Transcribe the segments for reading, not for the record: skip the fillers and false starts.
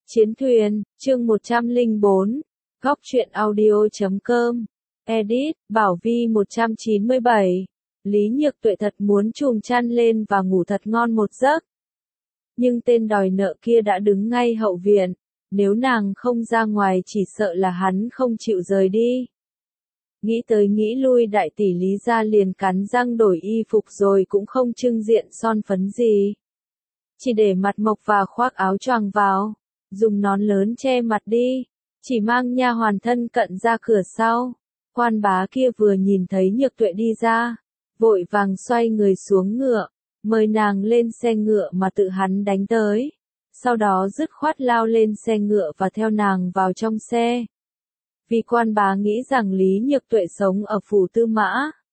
Chiến thuyền, chương 104, góc truyện audio.com, edit, Bảo Vi 197, Lý Nhược Tuệ thật muốn chùm chăn lên và ngủ thật ngon một giấc. Nhưng tên đòi nợ kia đã đứng ngay hậu viện, nếu nàng không ra ngoài chỉ sợ là hắn không chịu rời đi. Nghĩ tới nghĩ lui đại tỷ Lý gia liền cắn răng đổi y phục rồi cũng không trưng diện son phấn gì. Chỉ để mặt mộc và khoác áo choàng vào, dùng nón lớn che mặt đi, chỉ mang nha hoàn thân cận ra cửa sau. Quan bá kia vừa nhìn thấy Nhược Tuệ đi ra, vội vàng xoay người xuống ngựa, mời nàng lên xe ngựa mà tự hắn đánh tới. Sau đó dứt khoát lao lên xe ngựa và theo nàng vào trong xe. Vì quan bá nghĩ rằng Lý Nhược Tuệ sống ở phủ Tư Mã,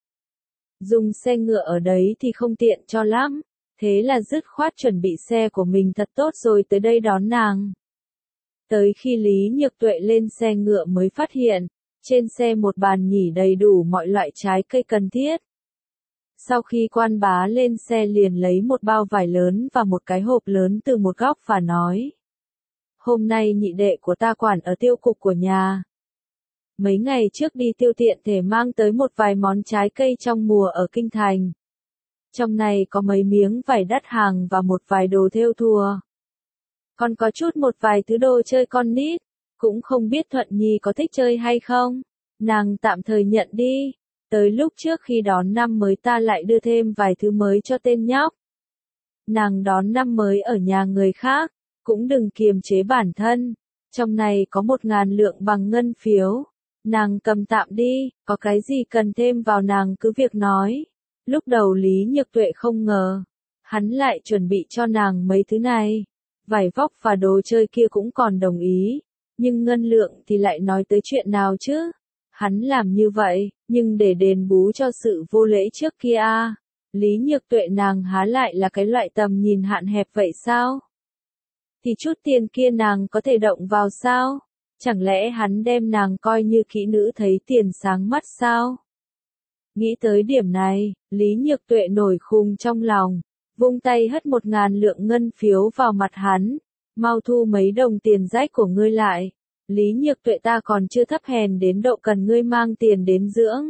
dùng xe ngựa ở đấy thì không tiện cho lắm, thế là dứt khoát chuẩn bị xe của mình thật tốt rồi tới đây đón nàng. Tới khi Lý Nhược Tuệ lên xe ngựa mới phát hiện, trên xe một bàn nhỉ đầy đủ mọi loại trái cây cần thiết. Sau khi quan bá lên xe liền lấy một bao vải lớn và một cái hộp lớn từ một góc và nói: "Hôm nay nhị đệ của ta quản ở tiêu cục của nhà. Mấy ngày trước đi tiêu tiện thể mang tới một vài món trái cây trong mùa ở kinh thành. Trong này có mấy miếng vải đắt hàng và một vài đồ thêu thùa. Còn có một vài thứ đồ chơi con nít, cũng không biết Thuận Nhi có thích chơi hay không, nàng tạm thời nhận đi, tới lúc trước khi đón năm mới ta lại đưa thêm vài thứ mới cho tên nhóc. Nàng đón năm mới ở nhà người khác, cũng đừng kiềm chế bản thân, trong này có 1.000 lượng bằng ngân phiếu, nàng cầm tạm đi, có cái gì cần thêm vào nàng cứ việc nói." Lúc đầu Lý Nhược Tuệ không ngờ, hắn lại chuẩn bị cho nàng mấy thứ này. Vải vóc và đồ chơi kia cũng còn đồng ý, nhưng ngân lượng thì lại nói tới chuyện nào chứ? Hắn làm như vậy, nhưng để đền bù cho sự vô lễ trước kia à? Lý Nhược Tuệ nàng há lại là cái loại tầm nhìn hạn hẹp vậy sao? Thì chút tiền kia nàng có thể động vào sao? Chẳng lẽ hắn đem nàng coi như kỹ nữ thấy tiền sáng mắt sao? Nghĩ tới điểm này, Lý Nhược Tuệ nổi khùng trong lòng, vung tay hất 1.000 lượng ngân phiếu vào mặt hắn. "Mau thu mấy đồng tiền rách của ngươi lại. Lý Nhược Tuệ ta còn chưa thấp hèn đến độ cần ngươi mang tiền đến dưỡng."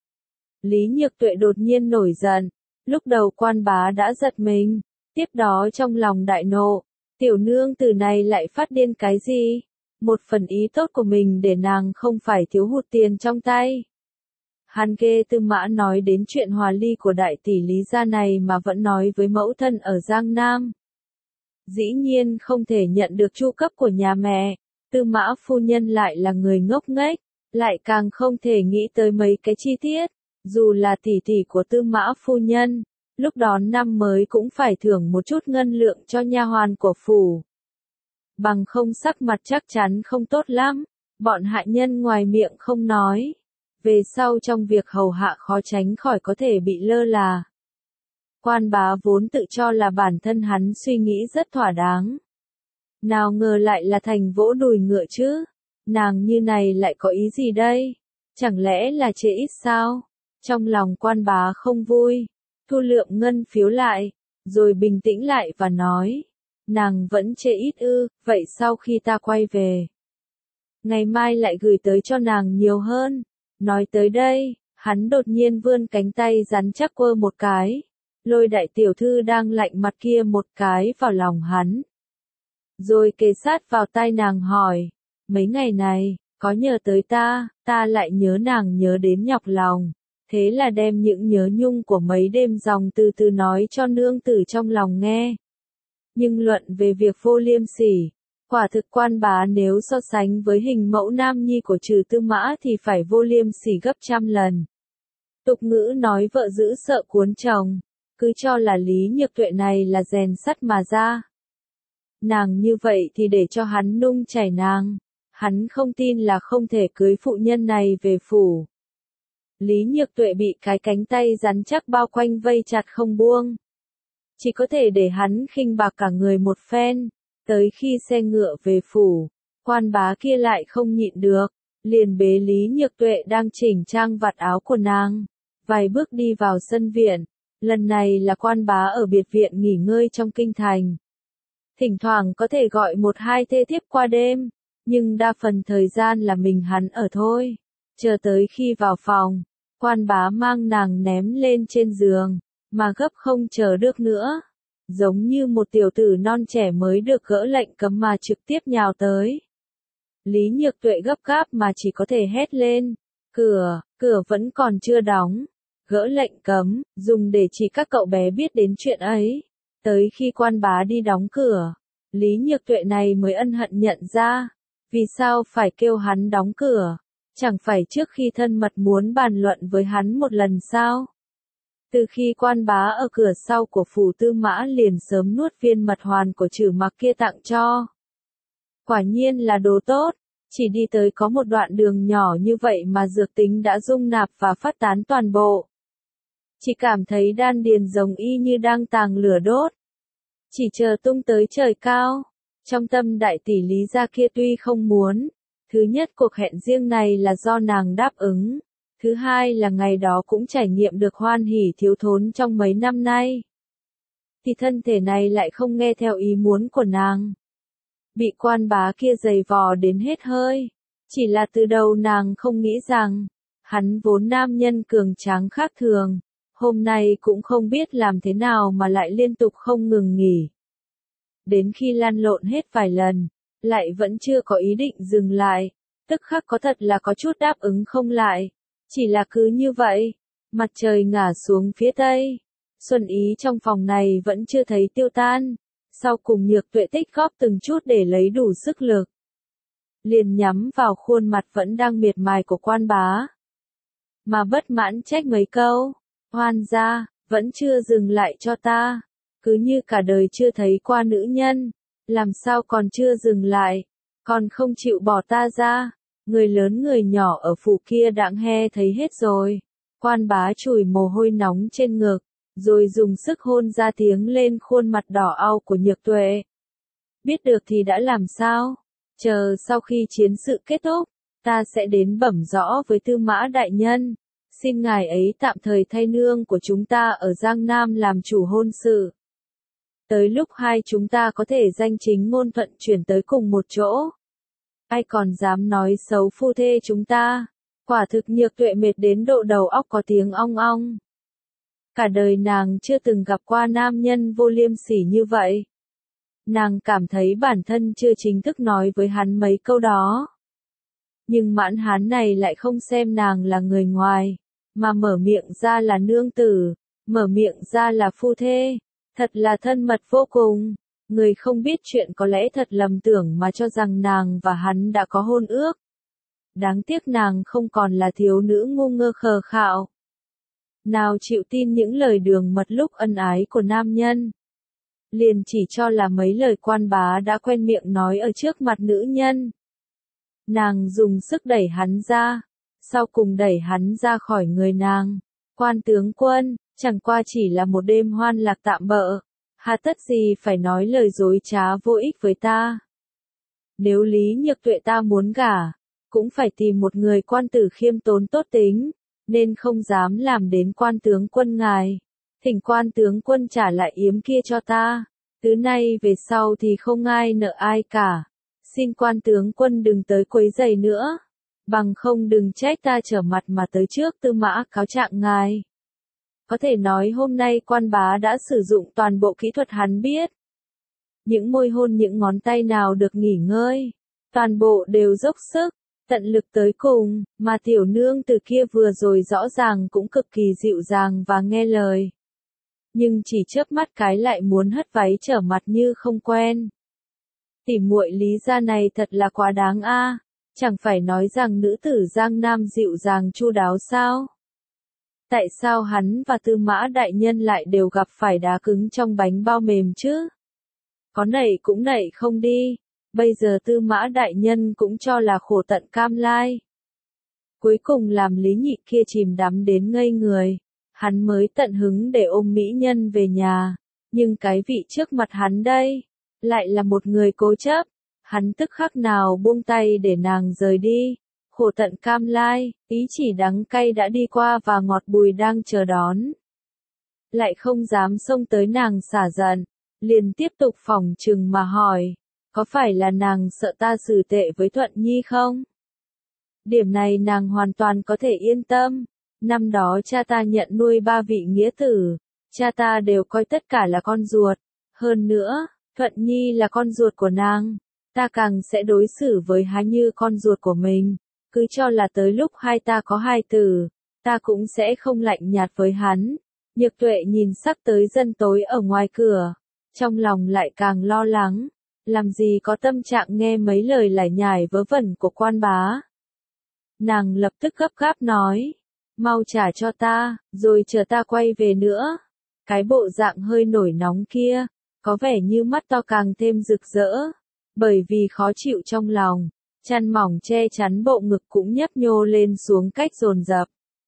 Lý Nhược Tuệ đột nhiên nổi giận. Lúc đầu quan bá đã giật mình, tiếp đó trong lòng đại nộ, tiểu nương tử này lại phát điên cái gì? Một phần ý tốt của mình để nàng không phải thiếu hụt tiền trong tay. Hắn ghê Tư Mã nói đến chuyện hòa ly của đại tỷ Lý gia này mà vẫn nói với mẫu thân ở Giang Nam. Dĩ nhiên không thể nhận được chu cấp của nhà mẹ, Tư Mã phu nhân lại là người ngốc nghếch, lại càng không thể nghĩ tới mấy cái chi tiết, dù là tỷ tỷ của Tư Mã phu nhân, lúc đón năm mới cũng phải thưởng một chút ngân lượng cho nha hoàn của phủ. Bằng không sắc mặt chắc chắn không tốt lắm, bọn hạ nhân ngoài miệng không nói. Về sau trong việc hầu hạ khó tránh khỏi có thể bị lơ là. Quan bá vốn tự cho là bản thân hắn suy nghĩ rất thỏa đáng. Nào ngờ lại là thành vỗ đùi ngựa chứ. Nàng như này lại có ý gì đây? Chẳng lẽ là chê ít sao? Trong lòng quan bá không vui, thu lượng ngân phiếu lại, rồi bình tĩnh lại và nói: "Nàng vẫn chê ít ư, vậy sau khi ta quay về, ngày mai lại gửi tới cho nàng nhiều hơn." Nói tới đây, hắn đột nhiên vươn cánh tay rắn chắc quơ một cái, lôi đại tiểu thư đang lạnh mặt kia một cái vào lòng hắn. Rồi kề sát vào tai nàng hỏi: "Mấy ngày này, có nhớ tới ta?" "Ta lại nhớ nàng nhớ đến nhọc lòng." Thế là đem những nhớ nhung của mấy đêm dòng từ từ nói cho nương tử trong lòng nghe. Nhưng luận về việc vô liêm sỉ, quả thực quan bá nếu so sánh với hình mẫu nam nhi của Trừ Tư Mã thì phải vô liêm sỉ gấp trăm lần. Tục ngữ nói vợ giữ sợ cuốn chồng, cứ cho là Lý Nhược Tuệ này là rèn sắt mà ra. Nàng như vậy thì để cho hắn nung chảy nàng, hắn không tin là không thể cưới phụ nhân này về phủ. Lý Nhược Tuệ bị cái cánh tay rắn chắc bao quanh vây chặt không buông. Chỉ có thể để hắn khinh bạc cả người một phen. Tới khi xe ngựa về phủ, quan bá kia lại không nhịn được, liền bế Lý Nhược Tuệ đang chỉnh trang vạt áo của nàng, vài bước đi vào sân viện. Lần này là quan bá ở biệt viện nghỉ ngơi trong kinh thành. Thỉnh thoảng có thể gọi một hai thê thiếp qua đêm, nhưng đa phần thời gian là mình hắn ở thôi. Chờ tới khi vào phòng, quan bá mang nàng ném lên trên giường, mà gấp không chờ được nữa. Giống như một tiểu tử non trẻ mới được gỡ lệnh cấm mà trực tiếp nhào tới. Lý Nhược Tuệ gấp gáp mà chỉ có thể hét lên, cửa vẫn còn chưa đóng. Gỡ lệnh cấm, dùng để chỉ các cậu bé biết đến chuyện ấy. Tới khi quan bá đi đóng cửa, Lý Nhược Tuệ này mới ân hận nhận ra, vì sao phải kêu hắn đóng cửa, chẳng phải trước khi thân mật muốn bàn luận với hắn một lần sao? Từ khi quan bá ở cửa sau của phủ Tư Mã liền sớm nuốt viên mật hoàn của Trử Mặc kia tặng cho. Quả nhiên là đồ tốt, chỉ đi tới có một đoạn đường nhỏ như vậy mà dược tính đã dung nạp và phát tán toàn bộ. Chỉ cảm thấy đan điền giống y như đang tàng lửa đốt. Chỉ chờ tung tới trời cao. Trong tâm đại tỷ Lý gia kia tuy không muốn, thứ nhất cuộc hẹn riêng này là do nàng đáp ứng, thứ hai là ngày đó cũng trải nghiệm được hoan hỉ thiếu thốn trong mấy năm nay. Thì thân thể này lại không nghe theo ý muốn của nàng. Bị quan bá kia giày vò đến hết hơi. Chỉ là từ đầu nàng không nghĩ rằng, hắn vốn nam nhân cường tráng khác thường, hôm nay cũng không biết làm thế nào mà lại liên tục không ngừng nghỉ. Đến khi lăn lộn hết vài lần, lại vẫn chưa có ý định dừng lại, tức khắc có thật là có chút đáp ứng không lại. Chỉ là cứ như vậy, mặt trời ngả xuống phía tây, xuân ý trong phòng này vẫn chưa thấy tiêu tan, sau cùng Nhược Tuệ tích góp từng chút để lấy đủ sức lực. Liền nhắm vào khuôn mặt vẫn đang miệt mài của quan bá. Mà bất mãn trách mấy câu, oan gia, vẫn chưa dừng lại cho ta. Cứ như cả đời chưa thấy qua nữ nhân, làm sao còn chưa dừng lại, còn không chịu bỏ ta ra. Người lớn người nhỏ ở phủ kia đãng he thấy hết rồi. Quan bá chùi mồ hôi nóng trên ngực, rồi dùng sức hôn ra tiếng lên khuôn mặt đỏ au của Nhược Tuệ. Biết được thì đã làm sao? Chờ sau khi chiến sự kết thúc, ta sẽ đến bẩm rõ với Tư Mã đại nhân. Xin ngài ấy tạm thời thay nương của chúng ta ở Giang Nam làm chủ hôn sự. Tới lúc hai chúng ta có thể danh chính ngôn thuận chuyển tới cùng một chỗ. Ai còn dám nói xấu phu thê chúng ta? Quả thực Nhược Tuệ mệt đến độ đầu óc có tiếng ong ong. Cả đời nàng chưa từng gặp qua nam nhân vô liêm sỉ như vậy. Nàng cảm thấy bản thân chưa chính thức nói với hắn mấy câu đó. Nhưng mãn hán này lại không xem nàng là người ngoài, mà mở miệng ra là nương tử, mở miệng ra là phu thê. Thật là thân mật vô cùng. Người không biết chuyện có lẽ thật lầm tưởng mà cho rằng nàng và hắn đã có hôn ước. Đáng tiếc nàng không còn là thiếu nữ ngu ngơ khờ khạo. Nào chịu tin những lời đường mật lúc ân ái của nam nhân. Liền chỉ cho là mấy lời quan bá đã quen miệng nói ở trước mặt nữ nhân. Nàng dùng sức đẩy hắn ra, sau cùng đẩy hắn ra khỏi người nàng. Quan tướng quân, chẳng qua chỉ là một đêm hoan lạc tạm bợ, hà tất gì phải nói lời dối trá vô ích với ta. Nếu Lý Nhược Tuệ ta muốn gả, cũng phải tìm một người quan tử khiêm tốn tốt tính, nên không dám làm đến quan tướng quân ngài. Thỉnh quan tướng quân trả lại yếm kia cho ta, từ nay về sau thì không ai nợ ai cả. Xin quan tướng quân đừng tới quấy rầy nữa, bằng không đừng trách ta trở mặt mà tới trước Tư Mã cáo trạng ngài. Có thể nói hôm nay quan bá đã sử dụng toàn bộ kỹ thuật hắn biết. Những môi hôn những ngón tay nào được nghỉ ngơi, toàn bộ đều dốc sức, tận lực tới cùng, mà tiểu nương từ kia vừa rồi rõ ràng cũng cực kỳ dịu dàng và nghe lời. Nhưng chỉ chớp mắt cái lại muốn hất váy trở mặt như không quen. Tỉ muội Lý gia này thật là quá đáng a, chẳng phải nói rằng nữ tử Giang Nam dịu dàng chu đáo sao? Tại sao hắn và Tư Mã đại nhân lại đều gặp phải đá cứng trong bánh bao mềm chứ? Có nảy cũng nảy không đi, bây giờ Tư Mã đại nhân cũng cho là khổ tận cam lai. Cuối cùng làm Lý Nhị kia chìm đắm đến ngây người, hắn mới tận hứng để ôm mỹ nhân về nhà, nhưng cái vị trước mặt hắn đây, lại là một người cố chấp, hắn tức khắc nào buông tay để nàng rời đi. Khổ tận cam lai, ý chỉ đắng cay đã đi qua và ngọt bùi đang chờ đón. Lại không dám xông tới nàng xả giận, liền tiếp tục phỏng chừng mà hỏi, có phải là nàng sợ ta xử tệ với Thuận Nhi không? Điểm này nàng hoàn toàn có thể yên tâm. Năm đó cha ta nhận nuôi 3 vị nghĩa tử, cha ta đều coi tất cả là con ruột. Hơn nữa, Thuận Nhi là con ruột của nàng, ta càng sẽ đối xử với hắn như con ruột của mình. Cứ cho là tới lúc hai ta có hài tử, ta cũng sẽ không lạnh nhạt với hắn. Nhược Tuệ nhìn sắc tới dân tối ở ngoài cửa, trong lòng lại càng lo lắng, làm gì có tâm trạng nghe mấy lời lải nhải vớ vẩn của quan bá. Nàng lập tức gấp gáp nói, mau trả cho ta, rồi chờ ta quay về nữa. Cái bộ dạng hơi nổi nóng kia, có vẻ như mắt to càng thêm rực rỡ, bởi vì khó chịu trong lòng, chăn mỏng che chắn bộ ngực cũng nhấp nhô lên xuống cách dồn dập.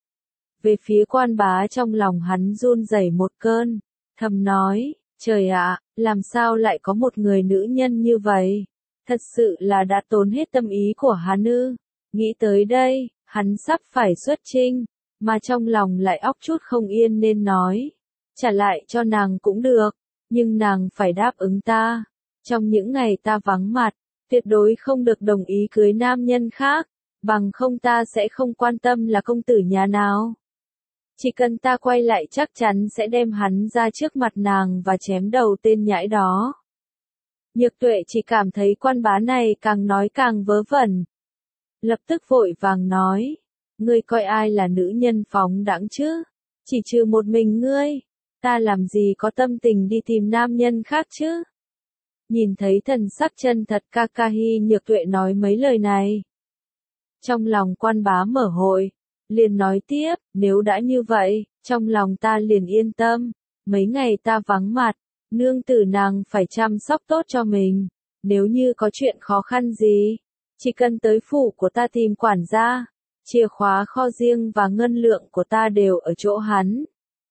Về phía quan bá trong lòng hắn run rẩy một cơn, thầm nói, trời ạ, làm sao lại có một người nữ nhân như vậy? Thật sự là đã tốn hết tâm ý của hắn ư? Nghĩ tới đây, hắn sắp phải xuất chinh, mà trong lòng lại óc chút không yên nên nói, trả lại cho nàng cũng được, nhưng nàng phải đáp ứng ta. Trong những ngày ta vắng mặt, tuyệt đối không được đồng ý cưới nam nhân khác, bằng không ta sẽ không quan tâm là công tử nhà nào. Chỉ cần ta quay lại chắc chắn sẽ đem hắn ra trước mặt nàng và chém đầu tên nhãi đó. Nhược Tuệ chỉ cảm thấy quan bá này càng nói càng vớ vẩn. Lập tức vội vàng nói, ngươi coi ai là nữ nhân phóng đãng chứ? Chỉ trừ một mình ngươi, ta làm gì có tâm tình đi tìm nam nhân khác chứ? Nhìn thấy thần sắc chân thật Kakahi, Nhược Tuệ nói mấy lời này. Trong lòng quan bá mở hội, liền nói tiếp, nếu đã như vậy, trong lòng ta liền yên tâm, mấy ngày ta vắng mặt, nương tử nàng phải chăm sóc tốt cho mình, nếu như có chuyện khó khăn gì, chỉ cần tới phủ của ta tìm quản gia, chìa khóa kho riêng và ngân lượng của ta đều ở chỗ hắn.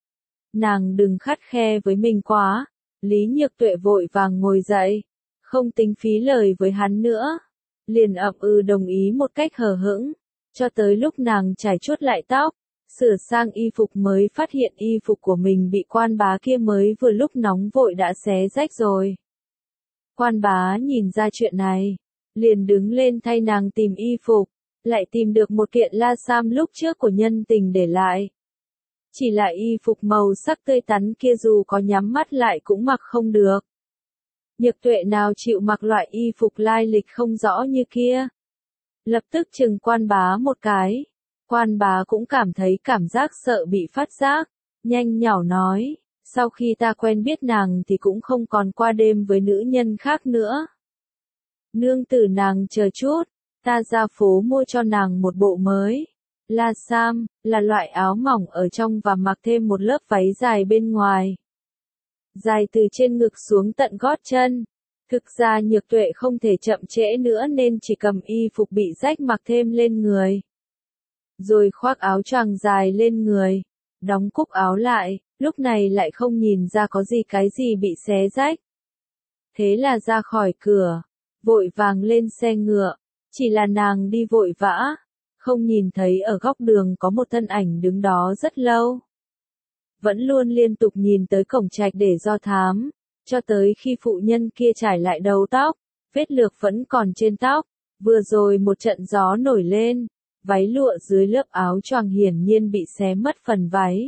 Nàng đừng khắt khe với mình quá. Lý Nhược Tuệ vội vàng ngồi dậy, không tính phí lời với hắn nữa, liền ậm đồng ý một cách hờ hững, cho tới lúc nàng chải chuốt lại tóc, sửa sang y phục mới phát hiện y phục của mình bị quan bá kia mới vừa lúc nóng vội đã xé rách rồi. Quan bá nhìn ra chuyện này, liền đứng lên thay nàng tìm y phục, lại tìm được một kiện la sam lúc trước của nhân tình để lại. Chỉ là y phục màu sắc tươi tắn kia dù có nhắm mắt lại cũng mặc không được. Nhược Tuệ nào chịu mặc loại y phục lai lịch không rõ như kia. Lập tức chừng quan bá một cái. Quan bá cũng cảm thấy cảm giác sợ bị phát giác. Nhanh nhảu nói, sau khi ta quen biết nàng thì cũng không còn qua đêm với nữ nhân khác nữa. Nương tử nàng chờ chút, ta ra phố mua cho nàng một bộ mới. La sam, là loại áo mỏng ở trong và mặc thêm một lớp váy dài bên ngoài. Dài từ trên ngực xuống tận gót chân. Thực ra Nhược Tuệ không thể chậm trễ nữa nên chỉ cầm y phục bị rách mặc thêm lên người. Rồi khoác áo choàng dài lên người, đóng cúc áo lại, lúc này lại không nhìn ra có gì cái gì bị xé rách. Thế là ra khỏi cửa, vội vàng lên xe ngựa, chỉ là nàng đi vội vã. Không nhìn thấy ở góc đường có một thân ảnh đứng đó rất lâu. Vẫn luôn liên tục nhìn tới cổng trạch để do thám, cho tới khi phụ nhân kia trải lại đầu tóc, vết lược vẫn còn trên tóc, vừa rồi một trận gió nổi lên, váy lụa dưới lớp áo choàng hiển nhiên bị xé mất phần váy.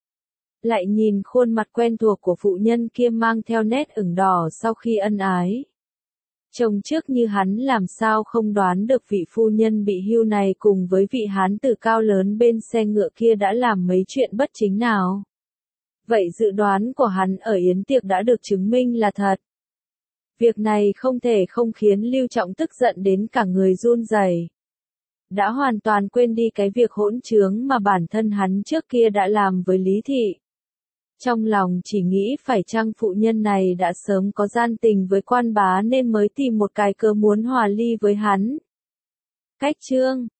Lại nhìn khuôn mặt quen thuộc của phụ nhân kia mang theo nét ửng đỏ sau khi ân ái. Trông trước như hắn làm sao không đoán được vị phu nhân bị hưu này cùng với vị hán tử cao lớn bên xe ngựa kia đã làm mấy chuyện bất chính nào. Vậy dự đoán của hắn ở yến tiệc đã được chứng minh là thật. Việc này không thể không khiến Lưu Trọng tức giận đến cả người run rẩy. Đã hoàn toàn quên đi cái việc hỗn trướng mà bản thân hắn trước kia đã làm với Lý Thị. Trong lòng chỉ nghĩ phải chăng phụ nhân này đã sớm có gian tình với quan bá nên mới tìm một cái cớ muốn hòa ly với hắn. Cách chương